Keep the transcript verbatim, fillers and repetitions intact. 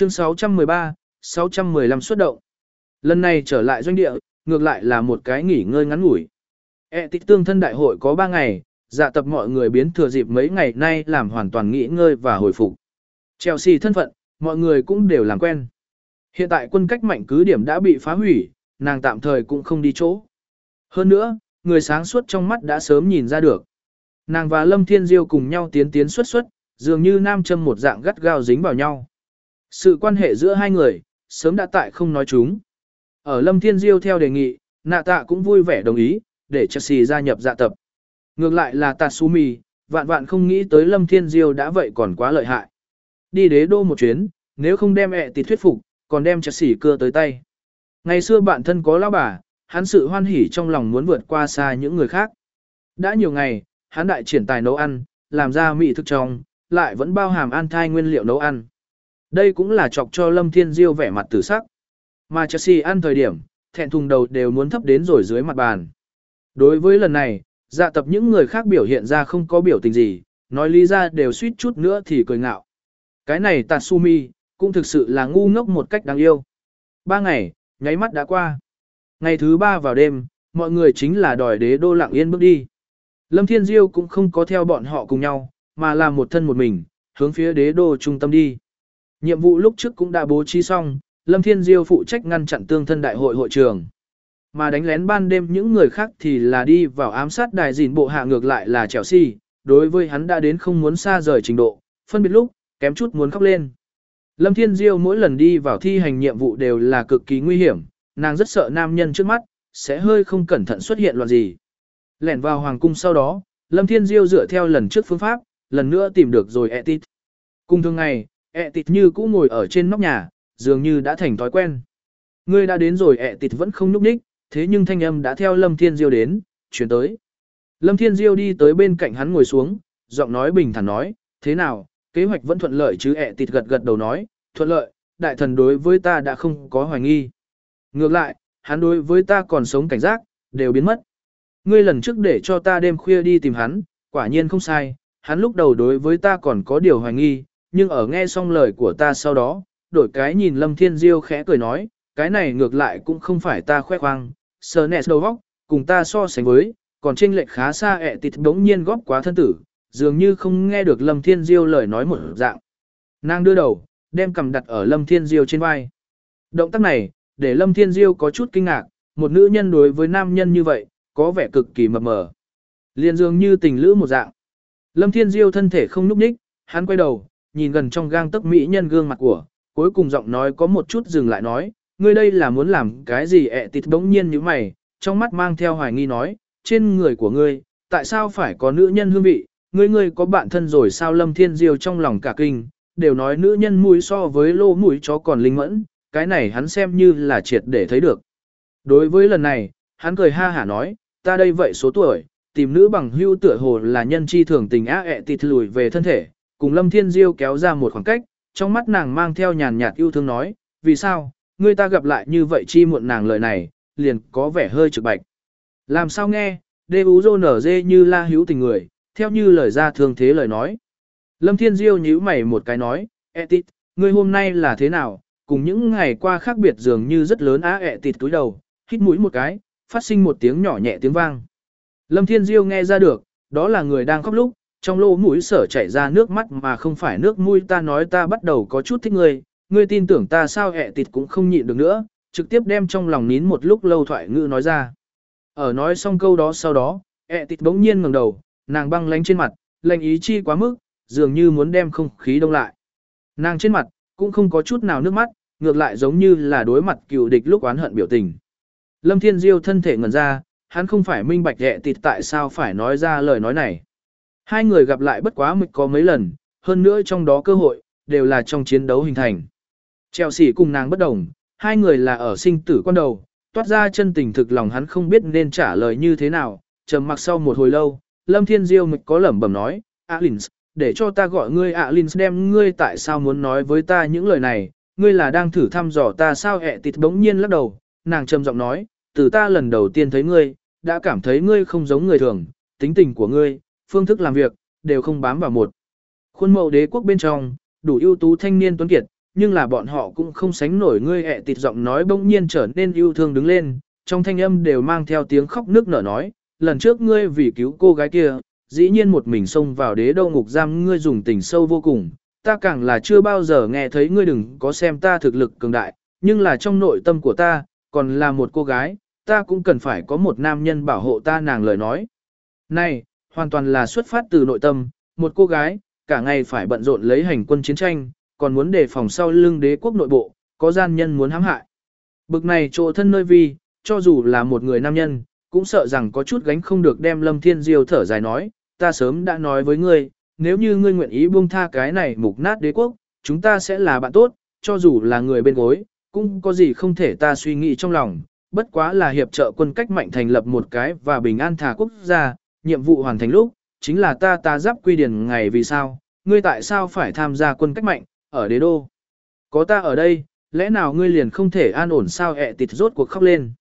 Chương sáu trăm mười ba, sáu trăm mười lăm xuất động. Lần này trở lại doanh địa, ngược lại là một cái nghỉ ngơi ngắn ngủi. E tịch tương thân đại hội có ba ngày, dạ tập mọi người biến thừa dịp mấy ngày nay làm hoàn toàn nghỉ ngơi và hồi phục. Chelsea thân phận, mọi người cũng đều làm quen. Hiện tại quân cách mạnh cứ điểm đã bị phá hủy, nàng tạm thời cũng không đi chỗ. Hơn nữa, người sáng suốt trong mắt đã sớm nhìn ra được. Nàng và Lâm Thiên Diêu cùng nhau tiến tiến xuất xuất, dường như nam châm một dạng gắt gao dính vào nhau. Sự quan hệ giữa hai người, sớm đã tại không nói chúng. Ở Lâm Thiên Diêu theo đề nghị, Nạ Tạ cũng vui vẻ đồng ý, để Chelsea gia nhập dạ tập. Ngược lại là Tatsumi, vạn vạn không nghĩ tới Lâm Thiên Diêu đã vậy còn quá lợi hại. Đi đế đô một chuyến, nếu không đem ẹ tịt thuyết phục, còn đem Chelsea cưa tới tay. Ngày xưa bạn thân có lão bà, hắn sự hoan hỉ trong lòng muốn vượt qua xa những người khác. Đã nhiều ngày, hắn đại triển tài nấu ăn, làm ra mỹ thực trong, lại vẫn bao hàm an thai nguyên liệu nấu ăn. Đây cũng là chọc cho Lâm Thiên Diêu vẻ mặt tử sắc. Mà Chelsea ăn thời điểm, thẹn thùng đầu đều muốn thấp đến rồi dưới mặt bàn. Đối với lần này, dạ tập những người khác biểu hiện ra không có biểu tình gì, nói lý ra đều suýt chút nữa thì cười ngạo. Cái này Tatsumi, cũng thực sự là ngu ngốc một cách đáng yêu. Ba ngày, nháy mắt đã qua. Ngày thứ ba vào đêm, mọi người chính là đòi đế đô lặng yên bước đi. Lâm Thiên Diêu cũng không có theo bọn họ cùng nhau, mà là một thân một mình, hướng phía đế đô trung tâm đi. Nhiệm vụ lúc trước cũng đã bố trí xong, Lâm Thiên Diêu phụ trách ngăn chặn tương thân đại hội hội trường. Mà đánh lén ban đêm những người khác thì là đi vào ám sát đài dìn bộ hạ ngược lại là Chelsea, đối với hắn đã đến không muốn xa rời trình độ, phân biệt lúc, kém chút muốn khóc lên. Lâm Thiên Diêu mỗi lần đi vào thi hành nhiệm vụ đều là cực kỳ nguy hiểm, nàng rất sợ nam nhân trước mắt, sẽ hơi không cẩn thận xuất hiện loạn gì. Lẻn vào hoàng cung sau đó, Lâm Thiên Diêu dựa theo lần trước phương pháp, lần nữa tìm được rồi Etit. Cùng thường ngày, Etit như cũ ngồi ở trên nóc nhà, dường như đã thành thói quen. Ngươi đã đến rồi Etit vẫn không nhúc nhích, thế nhưng thanh âm đã theo Lâm Thiên Diêu đến, chuyển tới. Lâm Thiên Diêu đi tới bên cạnh hắn ngồi xuống, giọng nói bình thản nói, thế nào, kế hoạch vẫn thuận lợi chứ? Etit gật gật đầu nói, thuận lợi, đại thần đối với ta đã không có hoài nghi. Ngược lại, hắn đối với ta còn sống cảnh giác, đều biến mất. Ngươi lần trước để cho ta đêm khuya đi tìm hắn, quả nhiên không sai, hắn lúc đầu đối với ta còn có điều hoài nghi, nhưng ở nghe xong lời của ta sau đó, đổi cái nhìn Lâm Thiên Diêu khẽ cười nói, cái này ngược lại cũng không phải ta khoe khoang, sờ nẹt đầu vóc, cùng ta so sánh với, còn chênh lệch khá xa. Ẹ tịt đống nhiên góp quá thân tử, dường như không nghe được Lâm Thiên Diêu lời nói một dạng. Nàng đưa đầu, đem cầm đặt ở Lâm Thiên Diêu trên vai. Động tác này, để Lâm Thiên Diêu có chút kinh ngạc, một nữ nhân đối với nam nhân như vậy, có vẻ cực kỳ mập mờ. Liền dường như tình lữ một dạng. Lâm Thiên Diêu thân thể không nhúc nhích, hắn quay đầu, nhìn gần trong gang tấc mỹ nhân gương mặt của, cuối cùng giọng nói có một chút dừng lại nói, ngươi đây là muốn làm cái gì? Ẹ tịt bỗng nhiên như mày, trong mắt mang theo hoài nghi nói, trên người của ngươi, tại sao phải có nữ nhân hương vị, ngươi ngươi có bạn thân rồi sao? Lâm Thiên Diêu trong lòng cả kinh, đều nói nữ nhân mũi so với lô mũi chó còn linh mẫn, cái này hắn xem như là triệt để thấy được. Đối với lần này, hắn cười ha hả nói, ta đây vậy số tuổi, tìm nữ bằng hưu tựa hồ là nhân chi thường tình á. Ẹ tịt lùi về thân thể, cùng Lâm Thiên Diêu kéo ra một khoảng cách, trong mắt nàng mang theo nhàn nhạt yêu thương nói, vì sao, ngươi ta gặp lại như vậy chi muộn? Nàng lời này, liền có vẻ hơi trực bạch. Làm sao nghe, đê ú rô nở dê như la hữu tình người, theo như lời ra thương thế lời nói. Lâm Thiên Diêu nhíu mày một cái nói, Ẹ tịt, ngươi hôm nay là thế nào, cùng những ngày qua khác biệt dường như rất lớn á. Ẹ tịt túi đầu, hít mũi một cái, phát sinh một tiếng nhỏ nhẹ tiếng vang. Lâm Thiên Diêu nghe ra được, đó là người đang khóc lúc, trong lỗ mũi sở chảy ra nước mắt mà không phải nước mũi. Ta nói ta bắt đầu có chút thích ngươi, ngươi tin tưởng ta sao? Ẹ tịt cũng không nhịn được nữa, trực tiếp đem trong lòng nín một lúc lâu thoại ngữ nói ra. Ở nói xong câu đó sau đó, Ẹ tịt bỗng nhiên ngẩng đầu, nàng băng lánh trên mặt, lạnh ý chi quá mức, dường như muốn đem không khí đông lại. Nàng trên mặt, cũng không có chút nào nước mắt, ngược lại giống như là đối mặt cựu địch lúc oán hận biểu tình. Lâm Thiên Diêu thân thể ngẩn ra, hắn không phải minh bạch Ẹ tịt tại sao phải nói ra lời nói này. Hai người gặp lại bất quá mịch có mấy lần, hơn nữa trong đó cơ hội, đều là trong chiến đấu hình thành. Chelsea cùng nàng bất đồng, hai người là ở sinh tử quan đầu, toát ra chân tình thực lòng hắn không biết nên trả lời như thế nào, trầm mặc sau một hồi lâu, Lâm Thiên Diêu mịch có lẩm bẩm nói, Alins, để cho ta gọi ngươi Alins, đem ngươi tại sao muốn nói với ta những lời này, ngươi là đang thử thăm dò ta sao? Ẹ tịt bỗng nhiên lắc đầu, nàng trầm giọng nói, từ ta lần đầu tiên thấy ngươi, đã cảm thấy ngươi không giống người thường, tính tình của ngươi, phương thức làm việc, đều không bám vào một khuôn mẫu. Đế quốc bên trong, đủ ưu tú thanh niên tuấn kiệt, nhưng là bọn họ cũng không sánh nổi ngươi ẹ tịt giọng nói bỗng nhiên trở nên yêu thương đứng lên, trong thanh âm đều mang theo tiếng khóc nước nở nói, lần trước ngươi vì cứu cô gái kia, dĩ nhiên một mình xông vào đế đô ngục giam ngươi dùng tình sâu vô cùng, ta càng là chưa bao giờ nghe thấy ngươi đừng có xem ta thực lực cường đại, nhưng là trong nội tâm của ta, còn là một cô gái, ta cũng cần phải có một nam nhân bảo hộ ta nàng lời nói. Này, hoàn toàn là xuất phát từ nội tâm, một cô gái, cả ngày phải bận rộn lấy hành quân chiến tranh, còn muốn đề phòng sau lưng đế quốc nội bộ, có gian nhân muốn hãm hại. Bực này chỗ thân nơi vi, cho dù là một người nam nhân, cũng sợ rằng có chút gánh không được đem Lâm Thiên Diêu thở dài nói, ta sớm đã nói với ngươi, nếu như ngươi nguyện ý buông tha cái này mục nát đế quốc, chúng ta sẽ là bạn tốt, cho dù là người bên gối, cũng có gì không thể ta suy nghĩ trong lòng, bất quá là hiệp trợ quân cách mạnh thành lập một cái và bình an thả quốc gia, nhiệm vụ hoàn thành lúc, chính là ta ta giáp quy điển ngày vì sao, ngươi tại sao phải tham gia quân cách mạnh, ở đế đô. Có ta ở đây, lẽ nào ngươi liền không thể an ổn sao ẹ tịt rốt cuộc khóc lên.